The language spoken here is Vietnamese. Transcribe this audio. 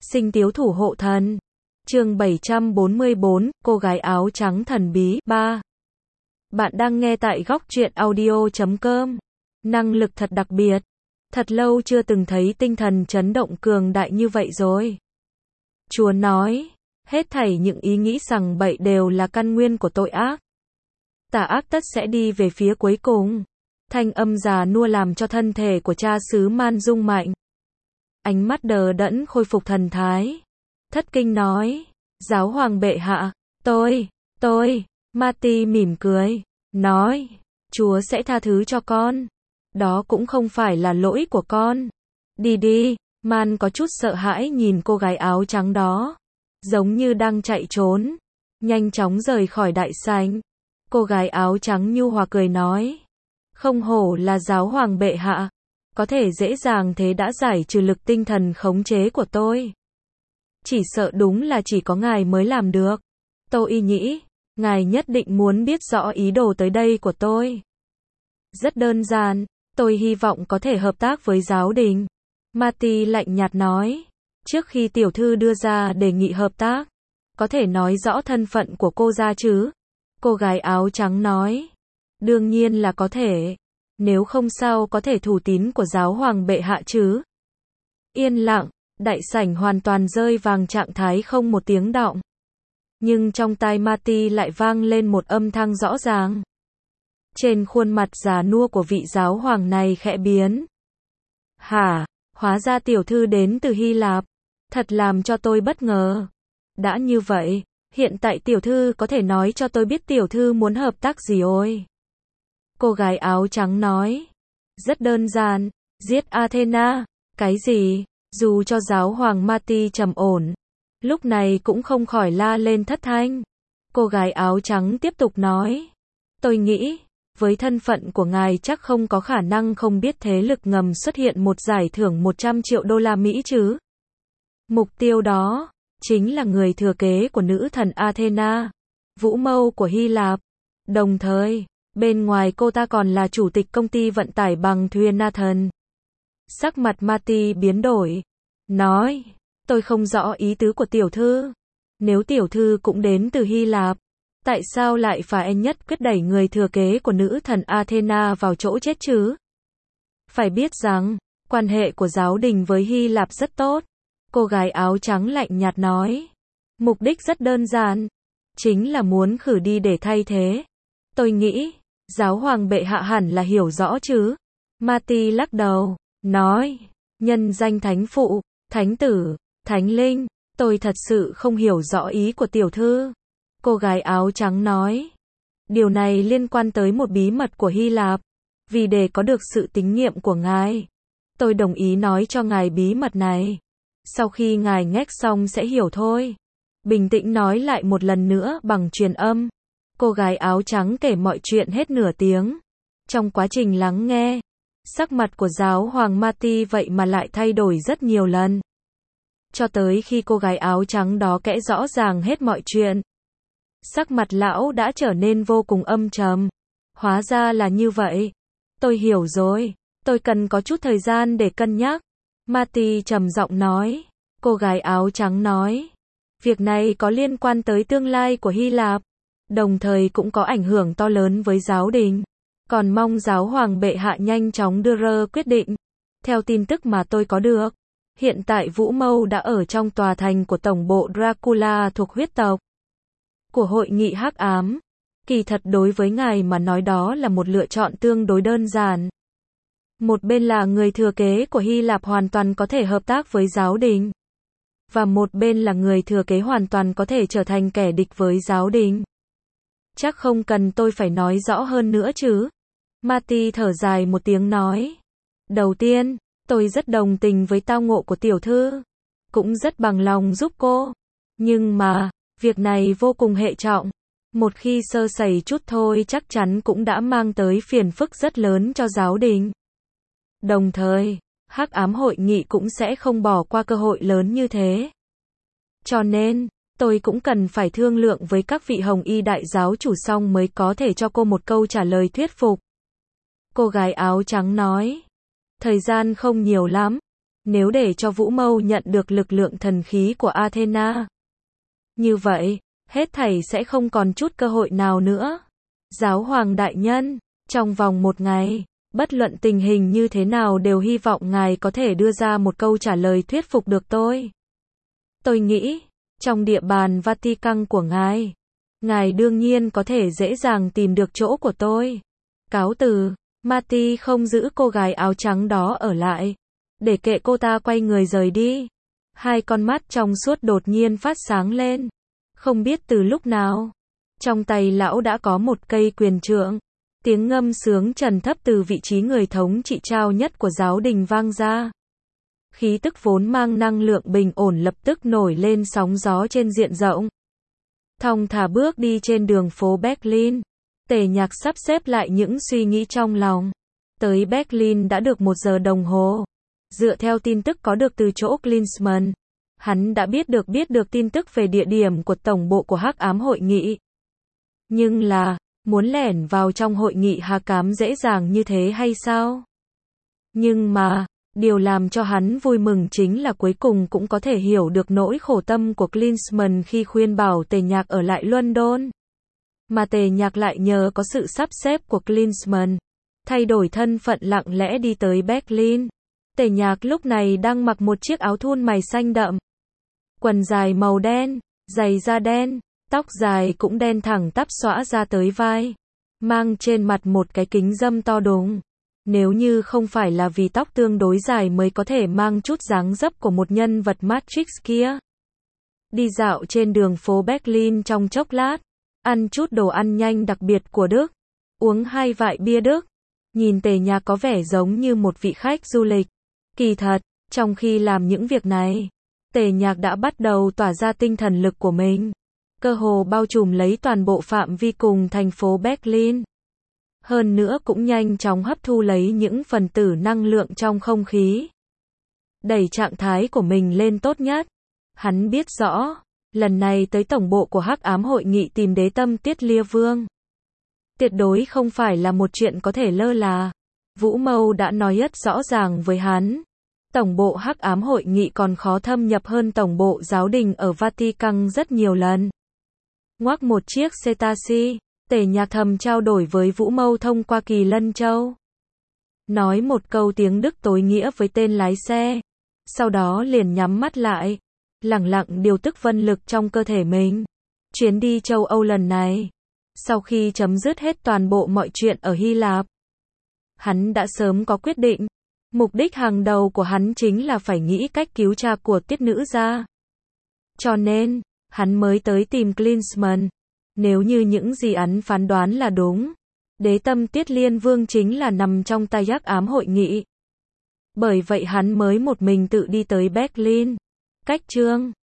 Sinh tiếu thủ hộ thần. Chương 744, cô gái áo trắng thần bí. 3. Bạn đang nghe tại góc truyện audio.com. Năng lực thật đặc biệt. Thật lâu chưa từng thấy tinh thần chấn động cường đại như vậy rồi. Chúa nói, hết thảy những ý nghĩ sằng bậy đều là căn nguyên của tội ác. Tà ác tất sẽ đi về phía cuối cùng. Thanh âm già nua làm cho thân thể của cha xứ Man rung mạnh. Ánh mắt đờ đẫn khôi phục thần thái. Thất kinh nói, giáo hoàng bệ hạ, tôi, Mati mỉm cười, nói, Chúa sẽ tha thứ cho con. Đó cũng không phải là lỗi của con. Đi, Man có chút sợ hãi nhìn cô gái áo trắng đó. Giống như đang chạy trốn. Nhanh chóng rời khỏi đại sảnh. Cô gái áo trắng nhu hòa cười nói. Không hổ là giáo hoàng bệ hạ. Có thể dễ dàng thế đã giải trừ lực tinh thần khống chế của tôi. Chỉ sợ đúng là chỉ có ngài mới làm được. Tôi nghĩ, ngài nhất định muốn biết rõ ý đồ tới đây của tôi. Rất đơn giản, tôi hy vọng có thể hợp tác với giáo đình. Mati lạnh nhạt nói. Trước khi tiểu thư đưa ra đề nghị hợp tác, có thể nói rõ thân phận của cô ra chứ? Cô gái áo trắng nói. Đương nhiên là có thể. Nếu không sao có thể thủ tín của giáo hoàng bệ hạ chứ? Yên lặng, đại sảnh hoàn toàn rơi vào trạng thái không một tiếng động. Nhưng trong tai Mati lại vang lên một âm thanh rõ ràng. Trên khuôn mặt già nua của vị giáo hoàng này khẽ biến. Hả, hóa ra tiểu thư đến từ Hy Lạp. Thật làm cho tôi bất ngờ. Đã như vậy, hiện tại tiểu thư có thể nói cho tôi biết tiểu thư muốn hợp tác gì ôi? Cô gái áo trắng nói. Rất đơn giản, giết Athena. Cái gì? Dù cho giáo hoàng Mati trầm ổn, lúc này cũng không khỏi la lên thất thanh. Cô gái áo trắng tiếp tục nói. Tôi nghĩ, với thân phận của ngài chắc không có khả năng không biết thế lực ngầm xuất hiện một giải thưởng 100 triệu đô la Mỹ chứ. Mục tiêu đó, chính là người thừa kế của nữ thần Athena, vũ mâu của Hy Lạp. Đồng thời, bên ngoài cô ta còn là chủ tịch công ty vận tải bằng thuyền Nathan. Sắc mặt Mati biến đổi. Nói, tôi không rõ ý tứ của tiểu thư. Nếu tiểu thư cũng đến từ Hy Lạp, tại sao lại phải nhất quyết đẩy người thừa kế của nữ thần Athena vào chỗ chết chứ? Phải biết rằng, quan hệ của giáo đình với Hy Lạp rất tốt. Cô gái áo trắng lạnh nhạt nói. Mục đích rất đơn giản. Chính là muốn khử đi để thay thế. Tôi nghĩ, giáo hoàng bệ hạ hẳn là hiểu rõ chứ. Mati lắc đầu, nói. Nhân danh thánh phụ, thánh tử, thánh linh. Tôi thật sự không hiểu rõ ý của tiểu thư. Cô gái áo trắng nói. Điều này liên quan tới một bí mật của Hy Lạp. Vì để có được sự tín nhiệm của ngài, tôi đồng ý nói cho ngài bí mật này. Sau khi ngài ngếch xong sẽ hiểu thôi. Bình tĩnh nói lại một lần nữa bằng truyền âm. Cô gái áo trắng kể mọi chuyện hết nửa tiếng. Trong quá trình lắng nghe, sắc mặt của giáo hoàng Mati vậy mà lại thay đổi rất nhiều lần. Cho tới khi cô gái áo trắng đó kể rõ ràng hết mọi chuyện, sắc mặt lão đã trở nên vô cùng âm trầm. Hóa ra là như vậy. Tôi hiểu rồi. Tôi cần có chút thời gian để cân nhắc. Mati trầm giọng nói. Cô gái áo trắng nói. Việc này có liên quan tới tương lai của Hy Lạp. Đồng thời cũng có ảnh hưởng to lớn với giáo đình. Còn mong giáo hoàng bệ hạ nhanh chóng đưa ra quyết định. Theo tin tức mà tôi có được, hiện tại Vũ Mâu đã ở trong tòa thành của tổng bộ Dracula thuộc huyết tộc của hội nghị hắc ám. Kỳ thật đối với ngài mà nói đó là một lựa chọn tương đối đơn giản. Một bên là người thừa kế của Hy Lạp hoàn toàn có thể hợp tác với giáo đình. Và một bên là người thừa kế hoàn toàn có thể trở thành kẻ địch với giáo đình. Chắc không cần tôi phải nói rõ hơn nữa chứ. Mati thở dài một tiếng nói. Đầu tiên, tôi rất đồng tình với tao ngộ của tiểu thư. Cũng rất bằng lòng giúp cô. Nhưng mà, việc này vô cùng hệ trọng. Một khi sơ sẩy chút thôi chắc chắn cũng đã mang tới phiền phức rất lớn cho giáo đình. Đồng thời, hắc ám hội nghị cũng sẽ không bỏ qua cơ hội lớn như thế. Cho nên, tôi cũng cần phải thương lượng với các vị hồng y đại giáo chủ xong mới có thể cho cô một câu trả lời thuyết phục. Cô gái áo trắng nói. Thời gian không nhiều lắm. Nếu để cho Vũ Mâu nhận được lực lượng thần khí của Athena, như vậy, hết thảy sẽ không còn chút cơ hội nào nữa. Giáo hoàng đại nhân, trong vòng 1 ngày, bất luận tình hình như thế nào đều hy vọng ngài có thể đưa ra một câu trả lời thuyết phục được tôi. Tôi nghĩ, trong địa bàn Vatican của ngài đương nhiên có thể dễ dàng tìm được chỗ của tôi. Cáo từ, Marty không giữ cô gái áo trắng đó ở lại, để kệ cô ta quay người rời đi. Hai con mắt trong suốt đột nhiên phát sáng lên. Không biết từ lúc nào, trong tay lão đã có một cây quyền trượng. Tiếng ngâm sướng trầm thấp từ vị trí người thống trị cao nhất của giáo đình vang ra. Khí tức vốn mang năng lượng bình ổn lập tức nổi lên sóng gió trên diện rộng. Thong thả bước đi trên đường phố Berlin, Tề Nhạc sắp xếp lại những suy nghĩ trong lòng. Tới Berlin đã được 1 giờ đồng hồ. Dựa theo tin tức có được từ chỗ Klinsmann, hắn đã biết được tin tức về địa điểm của tổng bộ của Hắc Ám Hội nghị. Nhưng là, muốn lẻn vào trong hội nghị Hắc Ám dễ dàng như thế hay sao? Nhưng mà, điều làm cho hắn vui mừng chính là cuối cùng cũng có thể hiểu được nỗi khổ tâm của Klinsmann khi khuyên bảo Tề Nhạc ở lại London. Mà Tề Nhạc lại nhờ có sự sắp xếp của Klinsmann, thay đổi thân phận lặng lẽ đi tới Berlin. Tề Nhạc lúc này đang mặc một chiếc áo thun mày xanh đậm, quần dài màu đen, giày da đen, tóc dài cũng đen thẳng tắp xõa ra tới vai, mang trên mặt một cái kính râm to đùng. Nếu như không phải là vì tóc tương đối dài mới có thể mang chút dáng dấp của một nhân vật Matrix kia. Đi dạo trên đường phố Berlin trong chốc lát, ăn chút đồ ăn nhanh đặc biệt của Đức, uống 2 vại bia Đức, nhìn Tề Nhạc có vẻ giống như một vị khách du lịch. Kỳ thật, trong khi làm những việc này, Tề Nhạc đã bắt đầu tỏa ra tinh thần lực của mình, cơ hồ bao trùm lấy toàn bộ phạm vi cùng thành phố Berlin. Hơn nữa cũng nhanh chóng hấp thu lấy những phần tử năng lượng trong không khí, đẩy trạng thái của mình lên tốt nhất. Hắn biết rõ, lần này tới tổng bộ của Hắc Ám Hội nghị tìm Đế Tâm Tiết Lia Vương, tuyệt đối không phải là một chuyện có thể lơ là. Vũ Mâu đã nói rất rõ ràng với hắn, tổng bộ Hắc Ám Hội nghị còn khó thâm nhập hơn tổng bộ giáo đình ở Vatican rất nhiều lần. Ngoắc một chiếc xe taxi, Tề Nhạc thầm trao đổi với Vũ Mâu thông qua Kỳ Lân Châu. Nói một câu tiếng Đức tối nghĩa với tên lái xe, sau đó liền nhắm mắt lại, lẳng lặng điều tức vân lực trong cơ thể mình. Chuyến đi châu Âu lần này, sau khi chấm dứt hết toàn bộ mọi chuyện ở Hy Lạp, hắn đã sớm có quyết định, mục đích hàng đầu của hắn chính là phải nghĩ cách cứu cha của Tiết Nữ gia. Cho nên, hắn mới tới tìm Klinsmann. Nếu như những gì hắn phán đoán là đúng, Đế Tâm Tiết Liên Vương chính là nằm trong tay Hắc Ám Hội nghị. Bởi vậy hắn mới một mình tự đi tới Berlin. Cách chương